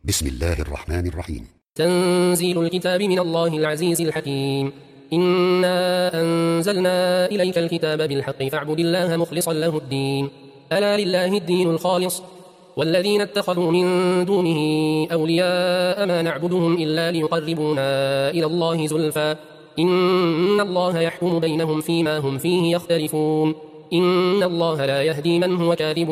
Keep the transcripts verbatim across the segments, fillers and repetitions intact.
بسم الله الرحمن الرحيم. تنزيل الكتاب من الله العزيز الحكيم. إنا أنزلنا إليك الكتاب بالحق فاعبد الله مخلصا له الدين، ألا لله الدين الخالص، والذين اتخذوا من دونه أولياء ما نعبدهم إلا ليقربونا إلى الله زلفى إن الله يحكم بينهم فيما هم فيه يختلفون، إن الله لا يهدي من هو كاذب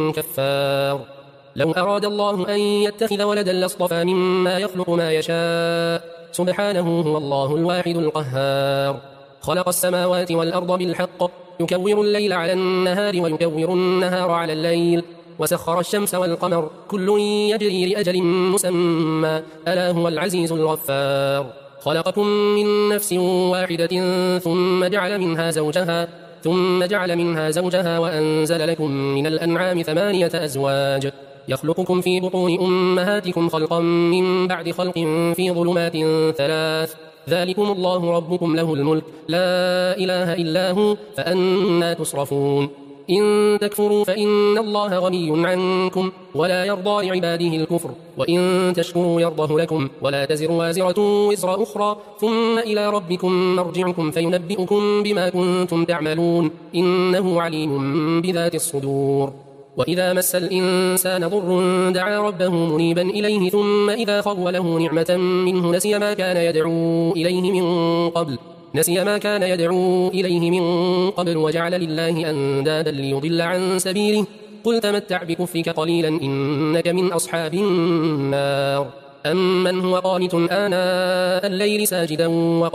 كفار. لو أراد الله أن يتخذ ولدا لاصطفى مما يخلق ما يشاء، سبحانه هو الله الواحد القهار. خلق السماوات والأرض بالحق، يكور الليل على النهار ويكور النهار على الليل، وسخر الشمس والقمر كل يجري لأجل مسمى، ألا هو العزيز الغفار. خلقكم من نفس واحدة ثم جعل منها زوجها ثم جعل منها زوجها وأنزل لكم من الأنعام ثمانية أزواج، يخلقكم في بطون أمهاتكم خلقا من بعد خلق في ظلمات ثلاث، ذلكم الله ربكم له الملك لا إله إلا هو، فأنى تصرفون. إن تكفروا فإن الله غني عنكم ولا يرضى لعباده الكفر، وإن تشكروا يرضه لكم، ولا تزر وازرة وزر أخرى، ثم إلى ربكم مرجعكم فينبئكم بما كنتم تعملون، إنه عليم بذات الصدور. وإذا مس الإنسان ضر دعا ربه منيبا إليه، ثم إذا خوله نعمة منه نسي ما كان يدعو إليه من قبل نسي ما كان يدعو إليه من قبل وجعل لله أندادا ليضل عن سبيله، قل تمتع بكفرك قليلا إنك من أصحاب النار. أمن هو قانت آناء الليل ساجدا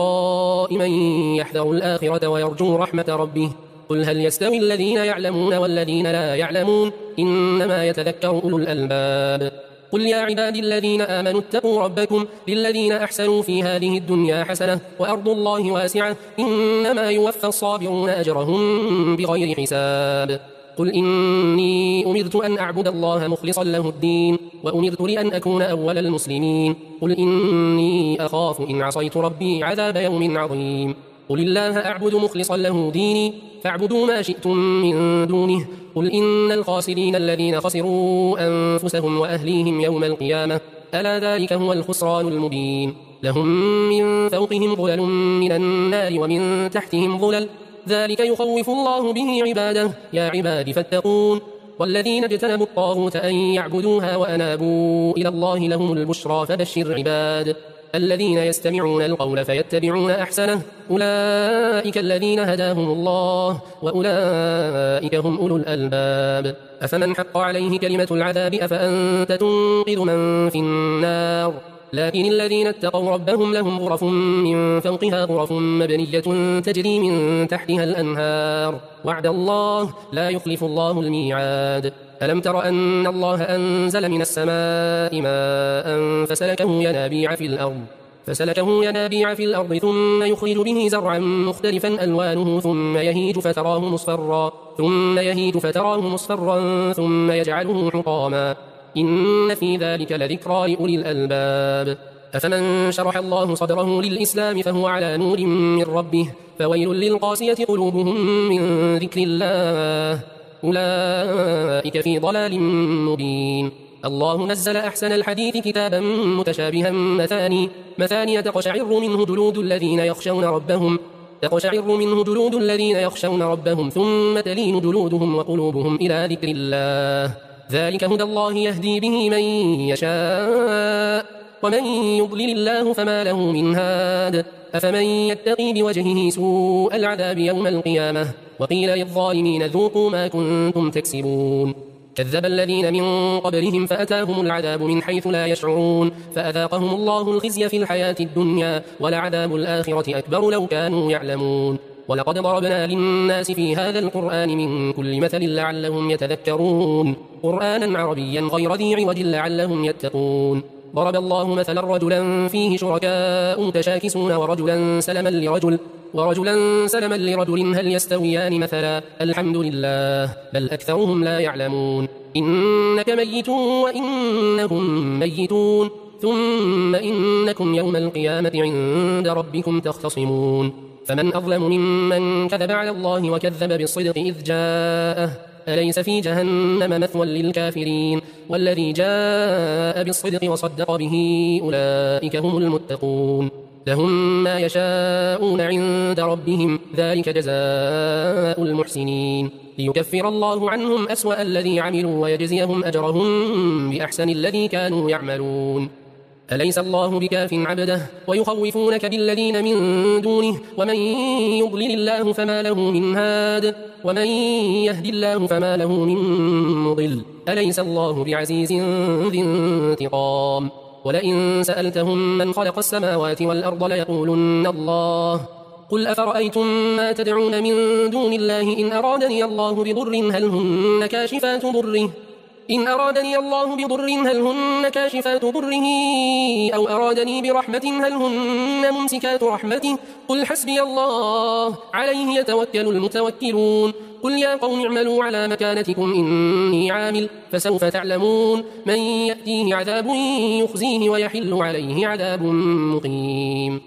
وقائما يحذر الآخرة ويرجو رحمة ربه، قل هل يستوي الذين يعلمون والذين لا يعلمون، إنما يتذكر أولو الألباب. قل يا عبادي الذين آمنوا اتقوا ربكم للذين أحسنوا في هذه الدنيا حسنة وأرض الله واسعة، إنما يوفى الصابرون أجرهم بغير حساب. قل إني أمرت أن أعبد الله مخلصا له الدين، وأمرت لأن أكون أول المسلمين. قل إني أخاف إن عصيت ربي عذاب يوم عظيم. قل الله أعبد مخلصا له ديني، فاعبدوا ما شئتم من دونه. قل إن الخاسرين الذين خسروا أنفسهم وأهليهم يوم القيامة، ألا ذلك هو الخسران المبين. لهم من فوقهم ظلل من النار ومن تحتهم ظلل، ذلك يخوف الله به عباده، يا عباد فاتقون. والذين اجتنبوا الطاغوت أن يعبدوها وأنابوا إلى الله لهم البشرى، فبشر عباد الذين يستمعون القول فيتبعون أحسنه، أولئك الذين هداهم الله وأولئك هم أولو الألباب. أفمن حق عليه كلمة العذاب أفأنت تنقذ من في النار، لكن الذين اتقوا ربهم لهم غرف من فوقها غرف مبنية تجري من تحتها الأنهار، وعد الله لا يخلف الله الميعاد. ألم تر أن الله أنزل من السماء ماء فسلكه ينابيع في الأرض فسلكه ينابيع في الأرض ثم يخرج به زرعا مختلفا ألوانه ثم يهيج فتراه مصفرا ثم يهيج فتراه مصفرا ثم يجعله حطاما، إن في ذلك لذكرى لأولي الألباب. أفمن شرح الله صدره للإسلام فهو على نور من ربه، فويل للقاسية قلوبهم من ذكر الله، أولئك في ضلال مبين. الله نزل أحسن الحديث كتابا متشابها مثاني مثاني تقشعر منه جلود الذين يخشون ربهم تقشعر منه جلود الذين يخشون ربهم ثم تلين جلودهم وقلوبهم إلى ذكر الله، ذلك هدى الله يهدي به من يشاء، ومن يضلل الله فما له من هاد. أفمن يتقي بوجهه سوء العذاب يوم القيامة، وقيل للظالمين ذوقوا ما كنتم تكسبون. كذب الذين من قبلهم فأتاهم العذاب من حيث لا يشعرون، فأذاقهم الله الخزي في الحياة الدنيا، ولعذاب الآخرة أكبر لو كانوا يعلمون. ولقد ضربنا للناس في هذا القرآن من كل مثل لعلهم يتذكرون، قرآنا عربيا غير ذي عوج لعلهم يتقون. ضرب الله مثلا رجلا فيه شركاء متشاكسون ورجلا سلما لرجل ورجلا سلما لرجل هل يستويان مثلا، الحمد لله بل أكثرهم لا يعلمون. إنك ميت وإنهم ميتون، ثم إنكم يوم القيامة عند ربكم تختصمون. فمن أظلم ممن كذب على الله وكذب بالصدق إذ جاءه، أليس في جهنم مثوى للكافرين والذي جاء بالصدق وصدق به أولئك هم المتقون لهم ما يشاءون عند ربهم ذلك جزاء المحسنين ليكفر الله عنهم أسوأ الذي عملوا ويجزيهم أجرهم بأحسن الذي كانوا يعملون أليس الله بكاف عبده ويخوفونك بالذين من دونه ومن يضلل الله فما له من هاد ومن يهد الله فما له من مضل أليس الله بعزيز ذي انتقام ولئن سألتهم من خلق السماوات والأرض ليقولن الله قل أفرأيتم ما تدعون من دون الله إن أرادني الله بضر هل هن كاشفات ضره إن أرادني الله بضر هل هن كاشفات ضره أو أرادني برحمة هل هن ممسكات رحمته قل حسبي الله عليه يتوكل المتوكلون قل يا قوم اعملوا على مكانتكم إني عامل فسوف تعلمون من يأتيه عذاب يخزيه ويحل عليه عذاب مقيم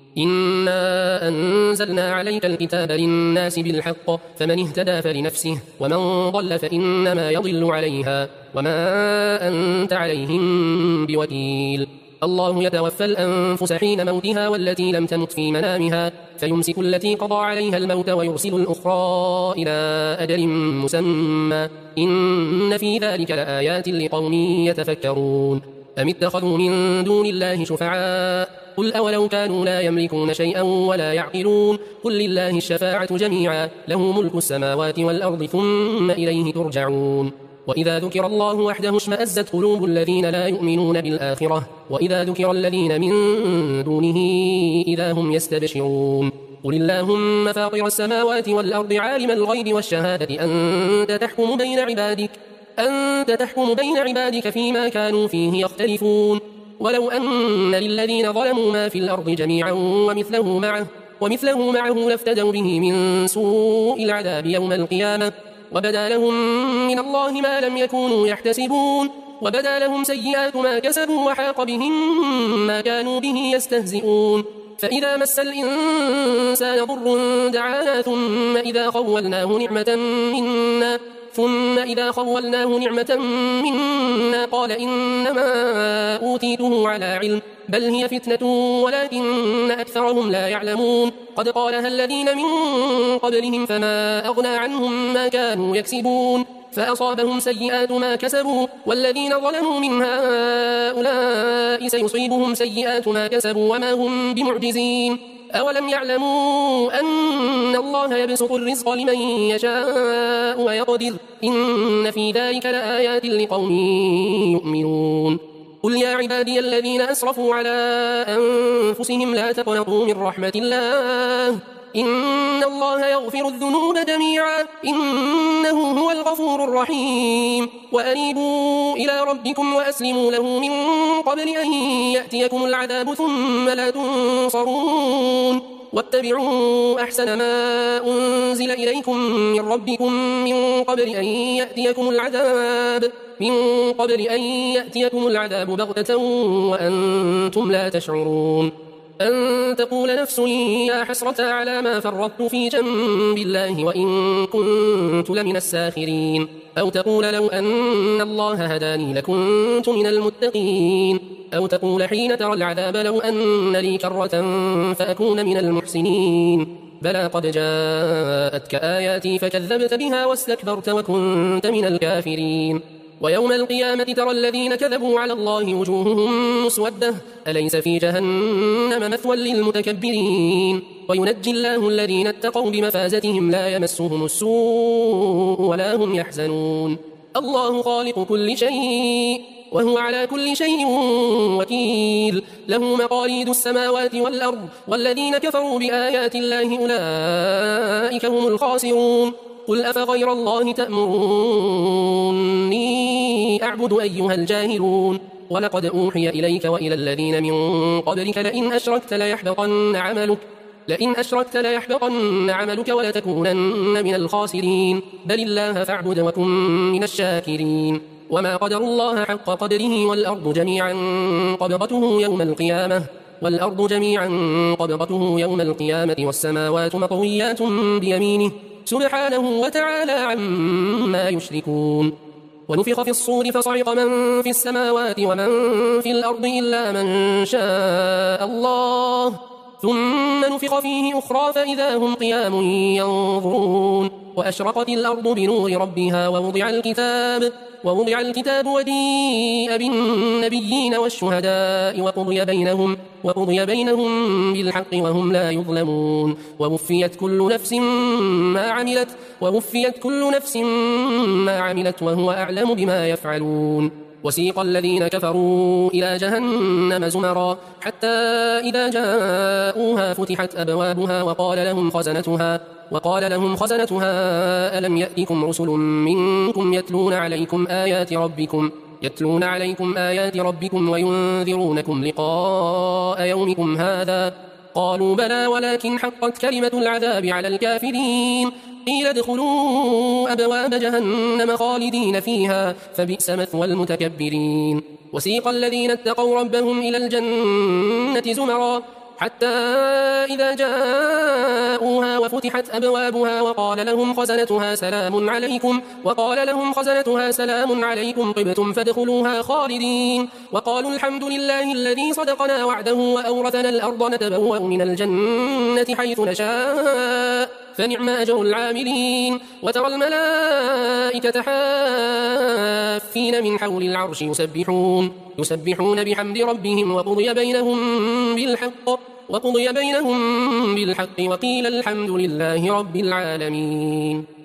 إنا أنزلنا عليك الكتاب للناس بالحق فمن اهتدى فلنفسه ومن ضل فإنما يضل عليها وما أنت عليهم بوكيل الله يتوفى الأنفس حين موتها والتي لم تمت في منامها فيمسك التي قضى عليها الموت ويرسل الأخرى إلى أجل مسمى إن في ذلك لآيات لقوم يتفكرون أم اتخذوا من دون الله شفعاء قل أولو كانوا لا يملكون شيئا ولا يعقلون قل لله الشفاعة جميعا له ملك السماوات والأرض ثم إليه ترجعون وإذا ذكر الله وحده اشمأزت قلوب الذين لا يؤمنون بالآخرة وإذا ذكر الذين من دونه إذا هم يستبشرون قل اللهم فاطر السماوات والأرض عالم الغيب والشهادة أنت تحكم بين عبادك أنت تحكم بين عبادك فيما كانوا فيه يختلفون ولو أن للذين ظلموا ما في الأرض جميعا ومثله معه ومثله معه لافتدوا به من سوء العذاب يوم القيامة وبدا لهم من الله ما لم يكونوا يحتسبون وبدا لهم سيئات ما كسبوا وحاق بهم ما كانوا به يستهزئون فإذا مس الإنسان ضر دعانا ثم إذا خولناه نعمة منا ثم إذا خولناه نعمة منا قال إنما أوتيته على علم بل هي فتنة ولكن أكثرهم لا يعلمون قد قالها الذين من قبلهم فما أغنى عنهم ما كانوا يكسبون فأصابهم سيئات ما كسبوا والذين ظلموا من هؤلاء سيصيبهم سيئات ما كسبوا وما هم بمعجزين أولم يعلموا أن الله يبسط الرزق لمن يشاء ويقدر إن في ذلك لآيات لقوم يؤمنون قل يا عبادي الذين أسرفوا على أنفسهم لا تقنطوا من رحمة الله إن الله يغفر الذنوب جميعا إنه هو الغفور الرحيم وأنيبوا إلى ربكم وأسلموا له من قبل أن يأتيكم العذاب ثم لا تنصرون واتبعوا أحسن ما أنزل إليكم من ربكم من قبل أن يأتيكم العذاب من قبل أن يأتيكم العذاب بغتة وأنتم لا تشعرون أن تقول نفس يا حسرة على ما فرطت في جنب الله وإن كنت لمن الساخرين أو تقول لو أن الله هداني لكنت من المتقين أو تقول حين ترى العذاب لو أن لي كرة فأكون من المحسنين بلى قد جاءتك آياتي فكذبت بها واستكبرت وكنت من الكافرين ويوم القيامة ترى الذين كذبوا على الله وجوههم مسودة أليس في جهنم مثوى للمتكبرين وينجي الله الذين اتقوا بمفازتهم لا يمسهم السوء ولا هم يحزنون الله خالق كل شيء وهو على كل شيء وكيل له مقاليد السماوات والأرض والذين كفروا بآيات الله أولئك هم الخاسرون قل أفغير الله تأمروني أعبد أيها الجاهلون ولقد أوحي إليك وإلى الذين من قبلك لئن أشركت ليحبطن عملك لئن أشركت ليحبطن عملك ولتكونن من الخاسرين بل الله فاعبد وكن من الشاكرين وما قدر الله حق قدره والأرض جميعا قبضته يوم القيامة والأرض جميعا قبضته يوم القيامة والسماوات مطويات بيمينه سبحانه وتعالى عما يشركون. ونفخ في الصور فصعق من في السماوات ومن في الأرض إلا من شاء الله ثم نفخ فيه أخرى فإذا هم قيام ينظرون. وأشرقت الأرض بنور ربها ووضع الكتاب ووضع الكتاب وجيء بالنبيين والشهداء وقضي بينهم وقضي بينهم بالحق وهم لا يظلمون. ووفيت كل نفس ما عملت ووفيت كل نفس ما عملت وهو أعلم بما يفعلون. وسيق الذين كفروا إلى جهنم زمرا حتى إذا جاءوها فتحت أبوابها وقال لهم خزنتها وقال لهم خزنتها ألم يأتكم رسل منكم يتلون عليكم آيات ربكم يتلون عليكم آيات ربكم وينذرونكم لقاء يومكم هذا قالوا بلى ولكن حقت كلمة العذاب على الكافرين قيل ادخلوا أبواب جهنم خالدين فيها فبئس مثوى المتكبرين. وسيق الذين اتقوا ربهم إلى الجنة زمرا حتى إذا جاءوها وفتحت أبوابها وقال لهم خزنتها سلام عليكم وقال لهم خزنتها سلام عليكم طبتم فادخلوها خالدين وقالوا الحمد لله الذي صدقنا وعده وأورثنا الأرض نتبوأ من الجنة حيث نشاء فنعم أجر العاملين. وترى الملائكة حافين من حول العرش يسبحون يسبحون بحمد ربهم وقضي بينهم بالحق وقضي بينهم بالحق وقيل الحمد لله رب العالمين.